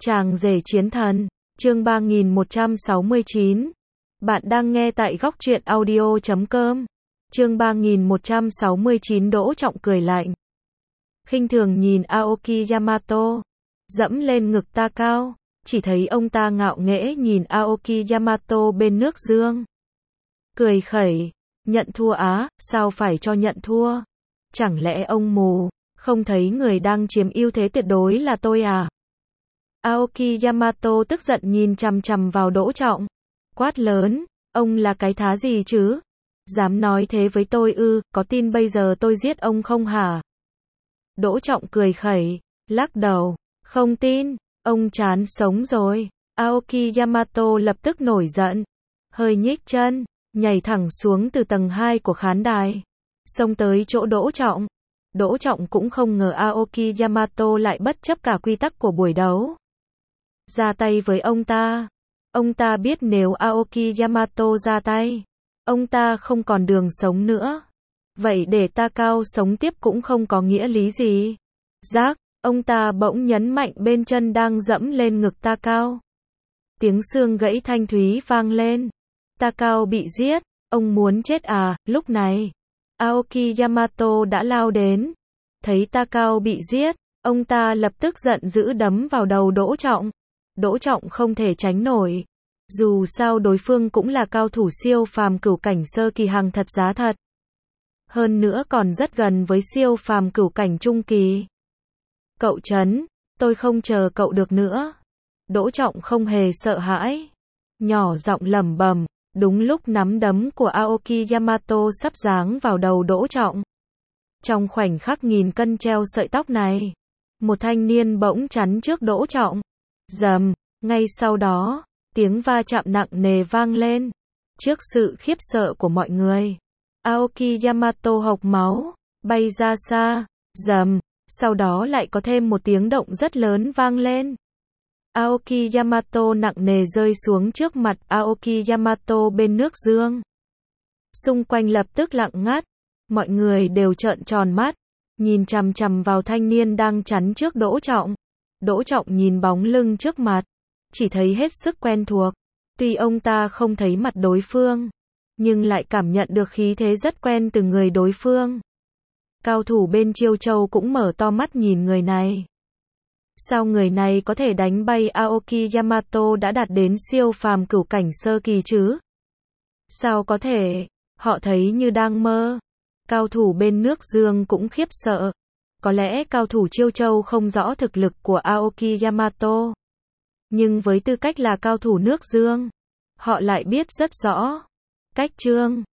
Chàng rể chiến thần, chương 3169. Bạn đang nghe tại góc truyện audio.com. Chương 3169 Đỗ Trọng cười lạnh. Khinh thường nhìn Aoki Yamato. Dẫm lên ngực Takao, chỉ thấy ông ta ngạo nghễ nhìn Aoki Yamato bên nước dương. Cười khẩy, nhận thua á, sao phải cho nhận thua? Chẳng lẽ ông mù, không thấy người đang chiếm ưu thế tuyệt đối là tôi à? Aoki Yamato tức giận nhìn chằm chằm vào Đỗ Trọng, quát lớn, ông là cái thá gì chứ? Dám nói thế với tôi ư, có tin bây giờ tôi giết ông không hả? Đỗ Trọng cười khẩy, lắc đầu, không tin, ông chán sống rồi. Aoki Yamato lập tức nổi giận, hơi nhích chân, nhảy thẳng xuống từ tầng 2 của khán đài, xông tới chỗ Đỗ Trọng. Đỗ Trọng cũng không ngờ Aoki Yamato lại bất chấp cả quy tắc của buổi đấu, ra tay với ông ta. Ông ta biết nếu Aoki Yamato ra tay, ông ta không còn đường sống nữa. Vậy để Takao sống tiếp cũng không có nghĩa lý gì. Rác, ông ta bỗng nhấn mạnh bên chân đang dẫm lên ngực Takao. Tiếng xương gãy thanh thúy vang lên. Takao bị giết, ông muốn chết à? Lúc này, Aoki Yamato đã lao đến. Thấy Takao bị giết, ông ta lập tức giận dữ đấm vào đầu Đỗ Trọng. Đỗ Trọng không thể tránh nổi. Dù sao đối phương cũng là cao thủ siêu phàm cửu cảnh sơ kỳ hàng thật giá thật. Hơn nữa còn rất gần với siêu phàm cửu cảnh trung kỳ. Cậu Trấn, tôi không chờ cậu được nữa. Đỗ Trọng không hề sợ hãi, nhỏ giọng lẩm bẩm. Đúng lúc nắm đấm của Aoki Yamato sắp giáng vào đầu Đỗ Trọng. Trong khoảnh khắc nghìn cân treo sợi tóc này, một thanh niên bỗng chắn trước Đỗ Trọng. Rầm, ngay sau đó, tiếng va chạm nặng nề vang lên. Trước sự khiếp sợ của mọi người, Aoki Yamato hộc máu, bay ra xa. Rầm, sau đó lại có thêm một tiếng động rất lớn vang lên. Aoki Yamato nặng nề rơi xuống trước mặt Aoki Yamato bên nước dương. Xung quanh lập tức lặng ngắt, mọi người đều trợn tròn mắt, nhìn chằm chằm vào thanh niên đang chắn trước Đỗ Trọng. Đỗ Trọng nhìn bóng lưng trước mặt, chỉ thấy hết sức quen thuộc. Tuy ông ta không thấy mặt đối phương, nhưng lại cảm nhận được khí thế rất quen từ người đối phương. Cao thủ bên Chiêu Châu cũng mở to mắt nhìn người này. Sao người này có thể đánh bay Aoki Yamato đã đạt đến siêu phàm cửu cảnh sơ kỳ chứ? Sao có thể? Họ thấy như đang mơ. Cao thủ bên nước dương cũng khiếp sợ. Có lẽ cao thủ Chiêu Châu không rõ thực lực của Aoki Yamato. Nhưng với tư cách là cao thủ nước dương, họ lại biết rất rõ. Cách chương